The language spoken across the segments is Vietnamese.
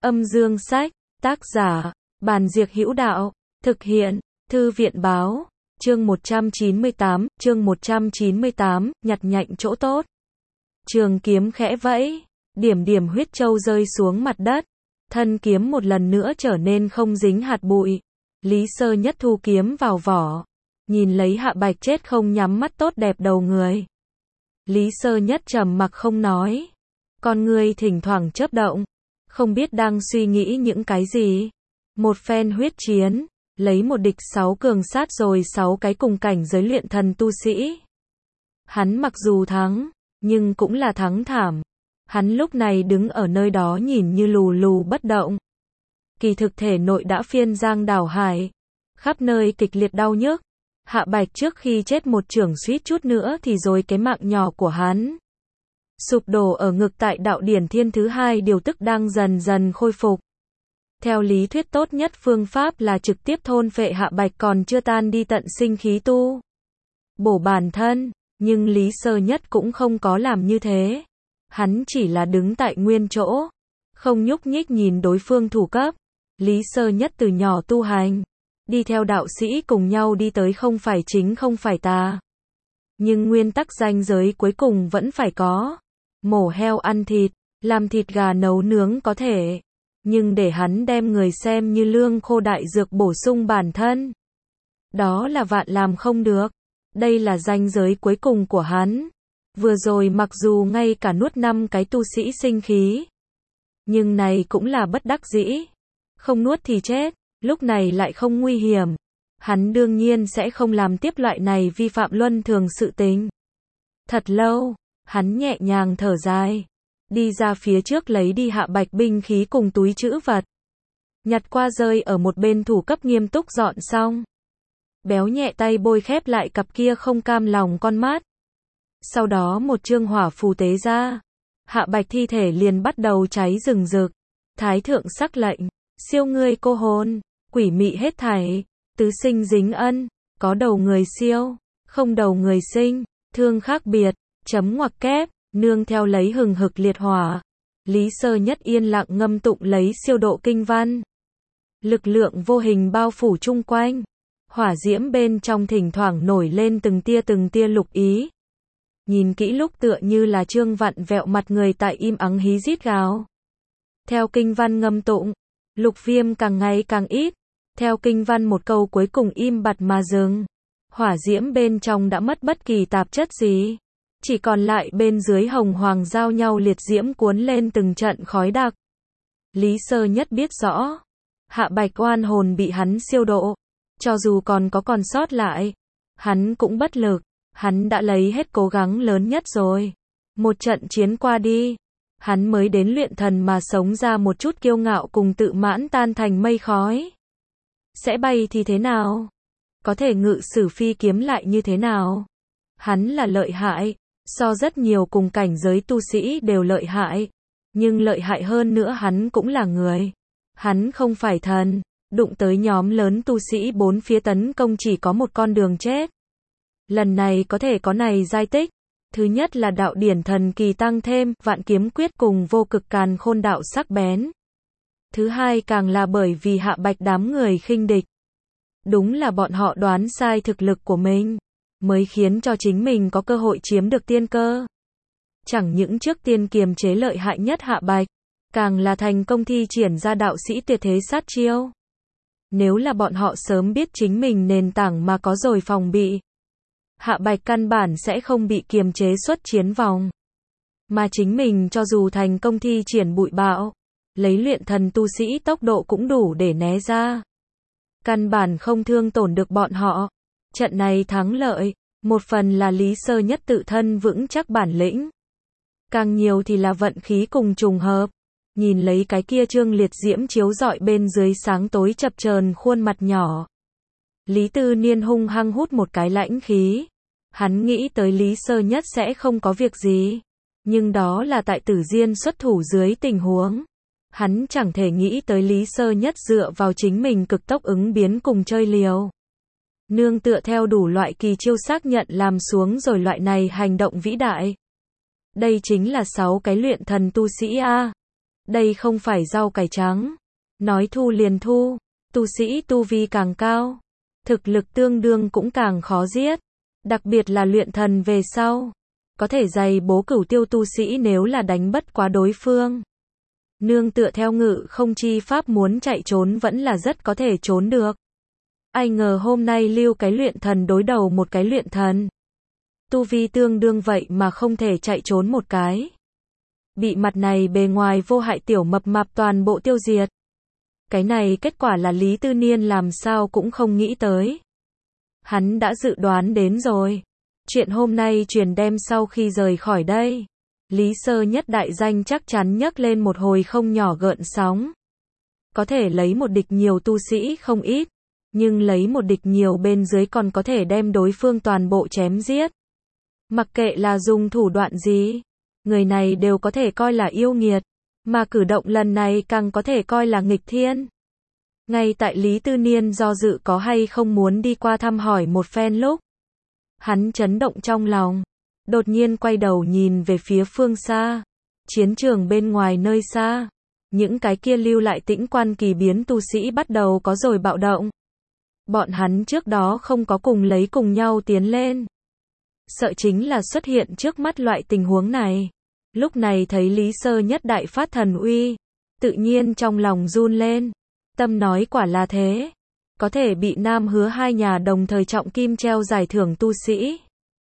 Âm dương sách, tác giả, Bàn Diệc Hữu Đạo, thực hiện, Thư viện báo, chương 198, nhặt nhạnh chỗ tốt. Trường kiếm khẽ vẫy, điểm điểm huyết châu rơi xuống mặt đất, thân kiếm một lần nữa trở nên không dính hạt bụi. Lý Sơ Nhất thu kiếm vào vỏ, nhìn lấy Hạ Bạch chết không nhắm mắt tốt đẹp đầu người. Lý Sơ Nhất trầm mặc không nói, con người thỉnh thoảng chớp động, không biết đang suy nghĩ những cái gì. Một phen huyết chiến, lấy một địch 6 cường sát rồi 6 cái cùng cảnh giới luyện thần tu sĩ. Hắn mặc dù thắng, nhưng cũng là thắng thảm. Hắn lúc này đứng ở nơi đó nhìn như lù lù bất động. Kỳ thực thể nội đã phiên giang đảo hải, khắp nơi kịch liệt đau nhức. Hạ Bạch trước khi chết một chưởng suýt chút nữa thì rồi cái mạng nhỏ của hắn sụp đổ ở ngực tại đạo điển thiên thứ hai điều tức đang dần dần khôi phục. Theo lý thuyết tốt nhất phương pháp là trực tiếp thôn phệ Hạ Bạch còn chưa tan đi tận sinh khí tu bổ bản thân, nhưng Lý Sơ Nhất cũng không có làm như thế. Hắn chỉ là đứng tại nguyên chỗ, không nhúc nhích nhìn đối phương thủ cấp. Lý Sơ Nhất từ nhỏ tu hành, đi theo đạo sĩ cùng nhau đi tới không phải chính không phải tà. Nhưng nguyên tắc ranh giới cuối cùng vẫn phải có. Mổ heo ăn thịt, làm thịt gà nấu nướng có thể, nhưng để hắn đem người xem như lương khô đại dược bổ sung bản thân, đó là vạn làm không được. Đây là ranh giới cuối cùng của hắn. Vừa rồi mặc dù ngay cả nuốt 5 cái tu sĩ sinh khí, nhưng này cũng là bất đắc dĩ. Không nuốt thì chết, lúc này lại không nguy hiểm. Hắn đương nhiên sẽ không làm tiếp loại này vi phạm luân thường sự tình. Thật lâu, hắn nhẹ nhàng thở dài, đi ra phía trước lấy đi Hạ Bạch binh khí cùng túi trữ vật. Nhặt qua rơi ở một bên thủ cấp nghiêm túc dọn xong. Béo nhẹ tay bôi khép lại cặp kia không cam lòng con mắt. Sau đó một chương hỏa phù tế ra. Hạ Bạch thi thể liền bắt đầu cháy rừng rực. Thái thượng sắc lệnh, siêu ngươi cô hồn, quỷ mị hết thảy, tứ sinh dính ân, có đầu người siêu, không đầu người sinh, thương khác biệt, chấm ngoặc kép, nương theo lấy hừng hực liệt hỏa. Lý Sơ Nhất yên lặng ngâm tụng lấy siêu độ kinh văn. Lực lượng vô hình bao phủ chung quanh. Hỏa diễm bên trong thỉnh thoảng nổi lên từng tia lục ý. Nhìn kỹ lúc tựa như là trương vặn vẹo mặt người tại im ắng hí rít gào. Theo kinh văn ngâm tụng, lục viêm càng ngày càng ít. Theo kinh văn một câu cuối cùng im bặt mà dừng. Hỏa diễm bên trong đã mất bất kỳ tạp chất gì. Chỉ còn lại bên dưới hồng hoàng giao nhau liệt diễm cuốn lên từng trận khói đặc. Lý Sơ Nhất biết rõ, Hạ Bạch oan hồn bị hắn siêu độ. Cho dù còn sót lại, hắn cũng bất lực. Hắn đã lấy hết cố gắng lớn nhất rồi. Một trận chiến qua đi, hắn mới đến luyện thần mà sống ra một chút kiêu ngạo cùng tự mãn tan thành mây khói. Sẽ bay thì thế nào? Có thể ngự sử phi kiếm lại như thế nào? Hắn là lợi hại, so rất nhiều cùng cảnh giới tu sĩ đều lợi hại. Nhưng lợi hại hơn nữa hắn cũng là người. Hắn không phải thần, đụng tới nhóm lớn tu sĩ bốn phía tấn công chỉ có một con đường chết. Lần này có thể có này giai tích. Thứ nhất là đạo điển thần kỳ tăng thêm, vạn kiếm quyết cùng vô cực càn khôn đạo sắc bén. Thứ hai càng là bởi vì Hạ Bạch đám người khinh địch. Đúng là bọn họ đoán sai thực lực của mình, mới khiến cho chính mình có cơ hội chiếm được tiên cơ. Chẳng những trước tiên kiềm chế lợi hại nhất Hạ Bạch, càng là thành công thi triển ra đạo sĩ tuyệt thế sát chiêu. Nếu là bọn họ sớm biết chính mình nền tảng mà có rồi phòng bị, Hạ Bạch căn bản sẽ không bị kiềm chế xuất chiến vòng. Mà chính mình cho dù thành công thi triển bụi bạo, lấy luyện thần tu sĩ tốc độ cũng đủ để né ra. Căn bản không thương tổn được bọn họ. Trận này thắng lợi, một phần là Lý Sơ Nhất tự thân vững chắc bản lĩnh. Càng nhiều thì là vận khí cùng trùng hợp. Nhìn lấy cái kia trương liệt diễm chiếu rọi bên dưới sáng tối chập chờn khuôn mặt nhỏ. Lý Tư Niên hung hăng hút một cái lãnh khí. Hắn nghĩ tới Lý Sơ Nhất sẽ không có việc gì. Nhưng đó là tại Tử Diên xuất thủ dưới tình huống. Hắn chẳng thể nghĩ tới Lý Sơ Nhất dựa vào chính mình cực tốc ứng biến cùng chơi liều. Nương tựa theo đủ loại kỳ chiêu xác nhận làm xuống rồi loại này hành động vĩ đại. Đây chính là 6 cái luyện thần tu sĩ a. Đây không phải rau cải trắng. Nói thu liền thu. Tu sĩ tu vi càng cao, thực lực tương đương cũng càng khó giết. Đặc biệt là luyện thần về sau. Có thể dày bố cửu tiêu tu sĩ nếu là đánh bất quá đối phương. Nương tựa theo ngự không chi pháp muốn chạy trốn vẫn là rất có thể trốn được. Ai ngờ hôm nay lưu cái luyện thần đối đầu một cái luyện thần. Tu vi tương đương vậy mà không thể chạy trốn một cái. Bị mặt này bề ngoài vô hại tiểu mập mạp toàn bộ tiêu diệt. Cái này kết quả là Lý Tư Niên làm sao cũng không nghĩ tới. Hắn đã dự đoán đến rồi. Chuyện hôm nay truyền đem sau khi rời khỏi đây. Lý Sơ Nhất đại danh chắc chắn nhấc lên một hồi không nhỏ gợn sóng. Có thể lấy một địch nhiều tu sĩ không ít. Nhưng lấy một địch nhiều bên dưới còn có thể đem đối phương toàn bộ chém giết. Mặc kệ là dùng thủ đoạn gì, người này đều có thể coi là yêu nghiệt. Mà cử động lần này càng có thể coi là nghịch thiên. Ngay tại Lý Tư Niên do dự có hay không muốn đi qua thăm hỏi một phen lúc. Hắn chấn động trong lòng. Đột nhiên quay đầu nhìn về phía phương xa. Chiến trường bên ngoài nơi xa. Những cái kia lưu lại tĩnh quan kỳ biến tu sĩ bắt đầu có rồi bạo động. Bọn hắn trước đó không có cùng nhau tiến lên. Sợ chính là xuất hiện trước mắt loại tình huống này. Lúc này thấy Lý Sơ Nhất đại phát thần uy. Tự nhiên trong lòng run lên. Tâm nói quả là thế. Có thể bị Nam Hứa hai nhà đồng thời trọng kim treo giải thưởng tu sĩ.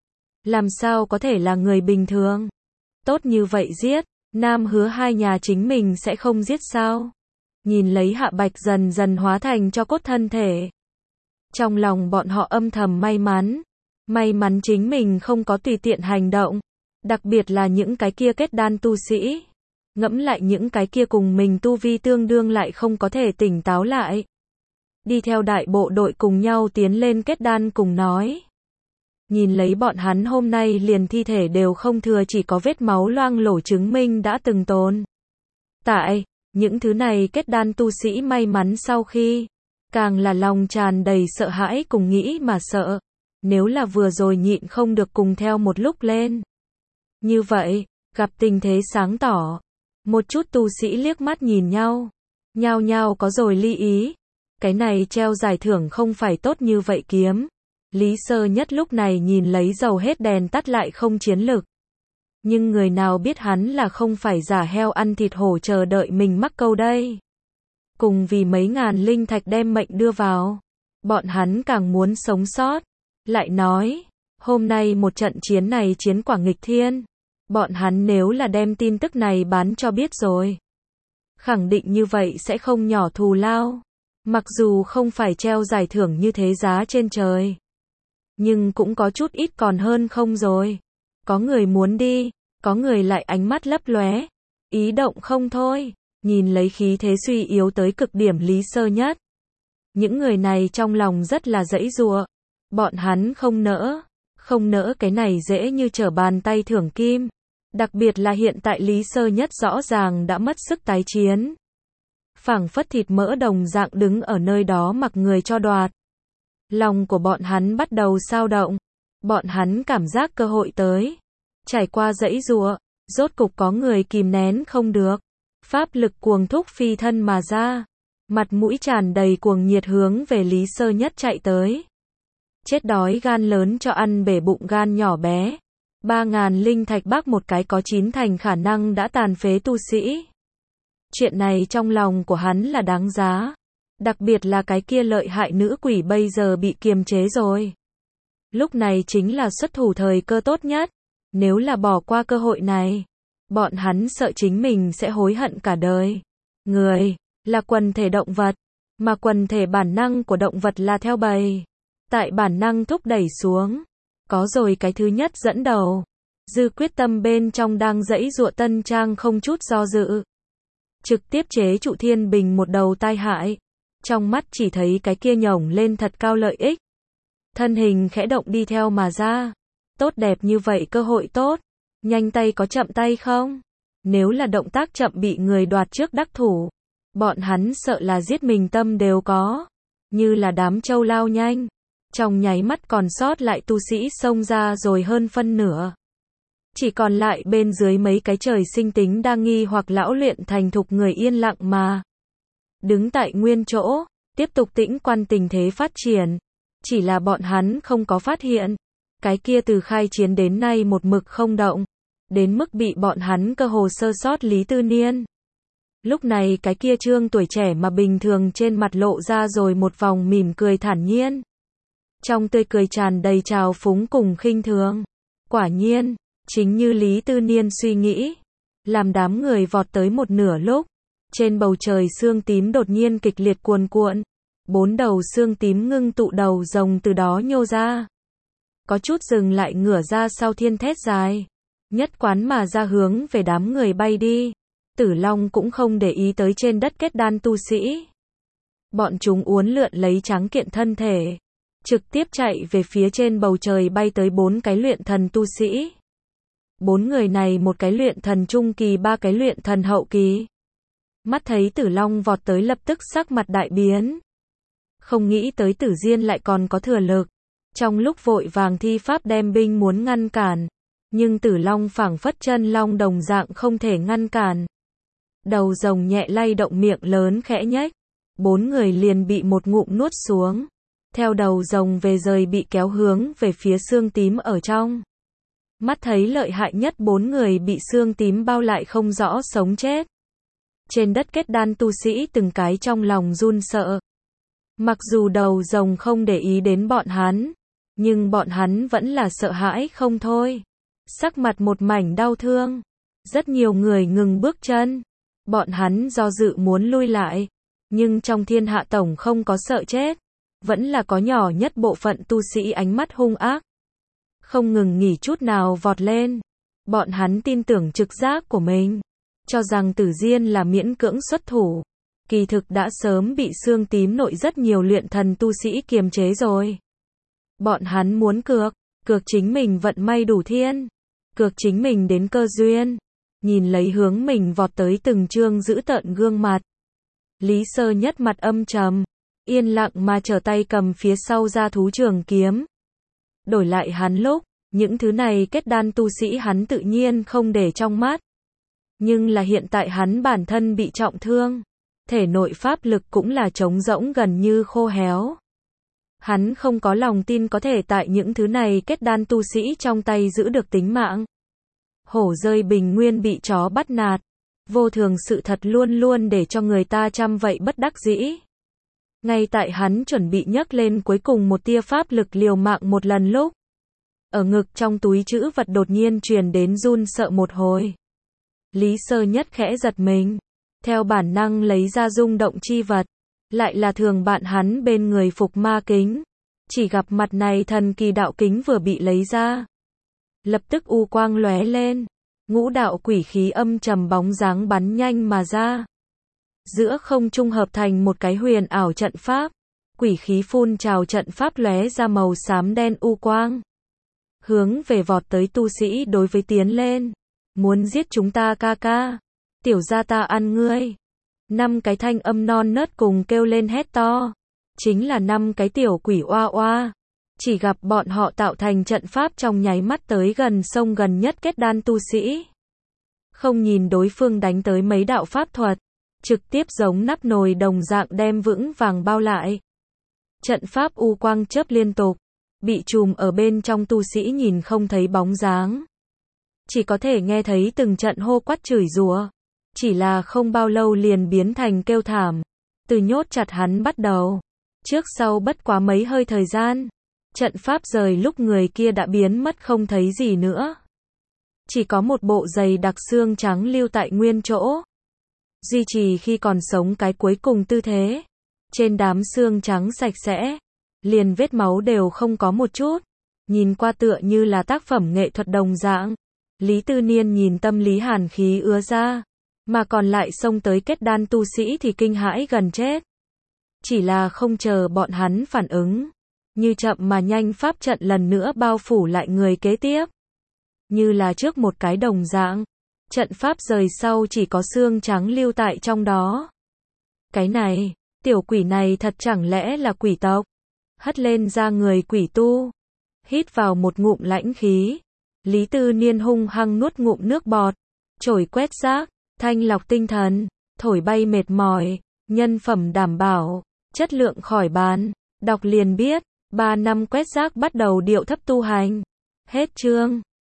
Làm sao có thể là người bình thường. Tốt như vậy giết. Nam Hứa hai nhà chính mình sẽ không giết sao. Nhìn lấy Hạ Bạch dần dần hóa thành cho cốt thân thể. Trong lòng bọn họ âm thầm may mắn. May mắn chính mình không có tùy tiện hành động. Đặc biệt là những cái kia kết đan tu sĩ. Ngẫm lại những cái kia cùng mình tu vi tương đương lại không có thể tỉnh táo lại. Đi theo đại bộ đội cùng nhau tiến lên kết đan cùng nói. Nhìn lấy bọn hắn hôm nay liền thi thể đều không thừa chỉ có vết máu loang lổ chứng minh đã từng tồn. Tại, những thứ này kết đan tu sĩ may mắn sau khi. Càng là lòng tràn đầy sợ hãi cùng nghĩ mà sợ. Nếu là vừa rồi nhịn không được cùng theo một lúc lên. Như vậy, gặp tình thế sáng tỏ. Một chút tu sĩ liếc mắt nhìn nhau. Nhao nhao có rồi ly ý. Cái này treo giải thưởng không phải tốt như vậy kiếm. Lý Sơ Nhất lúc này nhìn lấy dầu hết đèn tắt lại không chiến lực. Nhưng người nào biết hắn là không phải giả heo ăn thịt hổ chờ đợi mình mắc câu đây. Cùng vì mấy ngàn linh thạch đem mệnh đưa vào. Bọn hắn càng muốn sống sót. Lại nói, hôm nay một trận chiến này chiến quả nghịch thiên. Bọn hắn nếu là đem tin tức này bán cho biết rồi. Khẳng định như vậy sẽ không nhỏ thù lao. Mặc dù không phải treo giải thưởng như thế giá trên trời. Nhưng cũng có chút ít còn hơn không rồi. Có người muốn đi, có người lại ánh mắt lấp lóe. Ý động không thôi. Nhìn lấy khí thế suy yếu tới cực điểm Lý Sơ Nhất. Những người này trong lòng rất là giãy giụa. Bọn hắn không nỡ cái này dễ như trở bàn tay thưởng kim. Đặc biệt là hiện tại Lý Sơ Nhất rõ ràng đã mất sức tái chiến. Phảng phất thịt mỡ đồng dạng đứng ở nơi đó mặc người cho đoạt. Lòng của bọn hắn bắt đầu xao động. Bọn hắn cảm giác cơ hội tới. Trải qua giãy giụa, rốt cục có người kìm nén không được. Pháp lực cuồng thúc phi thân mà ra. Mặt mũi tràn đầy cuồng nhiệt hướng về Lý Sơ Nhất chạy tới. Chết đói gan lớn cho ăn bể bụng gan nhỏ bé. 3.000 linh thạch bác một cái có 9 thành khả năng đã tàn phế tu sĩ. Chuyện này trong lòng của hắn là đáng giá. Đặc biệt là cái kia lợi hại nữ quỷ bây giờ bị kiềm chế rồi. Lúc này chính là xuất thủ thời cơ tốt nhất. Nếu là bỏ qua cơ hội này, bọn hắn sợ chính mình sẽ hối hận cả đời. Người là quần thể động vật, mà quần thể bản năng của động vật là theo bầy. Tại bản năng thúc đẩy xuống, có rồi cái thứ nhất dẫn đầu. Dư quyết tâm bên trong đang giãy giụa Tân Trang không chút do dự. Trực tiếp chế trụ Thiên Bình một đầu tai hại. Trong mắt chỉ thấy cái kia nhổng lên thật cao lợi ích. Thân hình khẽ động đi theo mà ra. Tốt đẹp như vậy cơ hội tốt. Nhanh tay có chậm tay không? Nếu là động tác chậm bị người đoạt trước đắc thủ. Bọn hắn sợ là giết mình tâm đều có. Như là đám trâu lao nhanh. Trong nháy mắt còn sót lại tu sĩ xông ra rồi hơn phân nửa. Chỉ còn lại bên dưới mấy cái trời sinh tính đa nghi hoặc lão luyện thành thục người yên lặng mà đứng tại nguyên chỗ, tiếp tục tĩnh quan tình thế phát triển. Chỉ là bọn hắn không có phát hiện. Cái kia từ khai chiến đến nay một mực không động. Đến mức bị bọn hắn cơ hồ sơ sót Lý Tư Niên. Lúc này cái kia trương tuổi trẻ mà bình thường trên mặt lộ ra rồi một vòng mỉm cười thản nhiên. Trong tươi cười tràn đầy trào phúng cùng khinh thường. Quả nhiên, chính như Lý Tư Niên suy nghĩ. Làm đám người vọt tới một nửa lúc. Trên bầu trời xương tím đột nhiên kịch liệt cuồn cuộn. 4 đầu xương tím ngưng tụ đầu rồng từ đó nhô ra. Có chút dừng lại ngửa ra sau thiên thét dài. Nhất quán mà ra hướng về đám người bay đi. Tử Long cũng không để ý tới trên đất kết đan tu sĩ. Bọn chúng uốn lượn lấy tráng kiện thân thể. Trực tiếp chạy về phía trên bầu trời bay tới 4 cái luyện thần tu sĩ. 4 người này một cái luyện thần trung kỳ, 3 cái luyện thần hậu kỳ. Mắt thấy Tử Long vọt tới lập tức sắc mặt đại biến. Không nghĩ tới Tử Diên lại còn có thừa lực. Trong lúc vội vàng thi pháp đem binh muốn ngăn cản. Nhưng Tử Long phảng phất chân long đồng dạng không thể ngăn cản. Đầu rồng nhẹ lay động, miệng lớn khẽ nhếch. 4 người liền bị một ngụm nuốt xuống. Theo đầu rồng về rời bị kéo hướng về phía xương tím ở trong. Mắt thấy lợi hại nhất 4 người bị xương tím bao lại không rõ sống chết. Trên đất kết đan tu sĩ từng cái trong lòng run sợ. Mặc dù đầu rồng không để ý đến bọn hắn, nhưng bọn hắn vẫn là sợ hãi không thôi. Sắc mặt một mảnh đau thương. Rất nhiều người ngừng bước chân. Bọn hắn do dự muốn lui lại. Nhưng trong thiên hạ tổng không có sợ chết. Vẫn là có nhỏ nhất bộ phận tu sĩ ánh mắt hung ác. Không ngừng nghỉ chút nào vọt lên. Bọn hắn tin tưởng trực giác của mình. Cho rằng Tử Diên là miễn cưỡng xuất thủ. Kỳ thực đã sớm bị xương tím nội rất nhiều luyện thần tu sĩ kiềm chế rồi. Bọn hắn muốn cược chính mình vận may đủ thiên. Cược chính mình đến cơ duyên. Nhìn lấy hướng mình vọt tới từng trương dữ tợn gương mặt. Lý Sơ Nhất mặt âm trầm. Yên lặng mà trở tay cầm phía sau ra thú trường kiếm. Đổi lại hắn lúc, những thứ này kết đan tu sĩ hắn tự nhiên không để trong mắt. Nhưng là hiện tại hắn bản thân bị trọng thương. Thể nội pháp lực cũng là trống rỗng gần như khô héo. Hắn không có lòng tin có thể tại những thứ này kết đan tu sĩ trong tay giữ được tính mạng. Hổ rơi bình nguyên bị chó bắt nạt. Vô thường sự thật luôn luôn để cho người ta trăm vậy bất đắc dĩ. Ngay tại hắn chuẩn bị nhấc lên cuối cùng một tia pháp lực liều mạng một lần lúc. Ở ngực trong túi trữ vật đột nhiên truyền đến run sợ một hồi. Lý Sơ Nhất khẽ giật mình. Theo bản năng lấy ra rung động chi vật. Lại là thường bạn hắn bên người phục ma kính. Chỉ gặp mặt này thần kỳ đạo kính vừa bị lấy ra. Lập tức u quang lóe lên. Ngũ đạo quỷ khí âm trầm bóng dáng bắn nhanh mà ra. Giữa không trung hợp thành một cái huyền ảo trận pháp. Quỷ khí phun trào, trận pháp lóe ra màu xám đen u quang. Hướng về vọt tới tu sĩ đối với tiến lên. Muốn giết chúng ta ca ca. Tiểu gia ta ăn ngươi. 5 cái thanh âm non nớt cùng kêu lên hét to. Chính là 5 cái tiểu quỷ oa oa. Chỉ gặp bọn họ tạo thành trận pháp trong nháy mắt tới gần sông gần nhất kết đan tu sĩ. Không nhìn đối phương đánh tới mấy đạo pháp thuật. Trực tiếp giống nắp nồi đồng dạng đem vững vàng bao lại. Trận pháp u quang chớp liên tục. Bị trùm ở bên trong tu sĩ nhìn không thấy bóng dáng. Chỉ có thể nghe thấy từng trận hô quát chửi rủa. Chỉ là không bao lâu liền biến thành kêu thảm. Từ nhốt chặt hắn bắt đầu. Trước sau bất quá mấy hơi thời gian. Trận pháp rời lúc người kia đã biến mất không thấy gì nữa. Chỉ có một bộ giày đặc xương trắng lưu tại nguyên chỗ. Duy trì khi còn sống cái cuối cùng tư thế. Trên đám xương trắng sạch sẽ. Liền vết máu đều không có một chút. Nhìn qua tựa như là tác phẩm nghệ thuật đồng dạng. Lý Tư Niên nhìn tâm lý hàn khí ứa ra. Mà còn lại xông tới kết đan tu sĩ thì kinh hãi gần chết. Chỉ là không chờ bọn hắn phản ứng. Như chậm mà nhanh pháp trận lần nữa bao phủ lại người kế tiếp. Như là trước một cái đồng dạng. Trận pháp rời sau chỉ có xương trắng lưu tại trong đó. Cái này, tiểu quỷ này thật chẳng lẽ là quỷ tộc? Hất lên ra người quỷ tu. Hít vào một ngụm lãnh khí. Lý Tư Niên hung hăng nuốt ngụm nước bọt. Chổi quét rác, thanh lọc tinh thần, thổi bay mệt mỏi, nhân phẩm đảm bảo, chất lượng khỏi bàn. Đọc liền biết, 3 năm quét rác bắt đầu điệu thấp tu hành. Hết chương.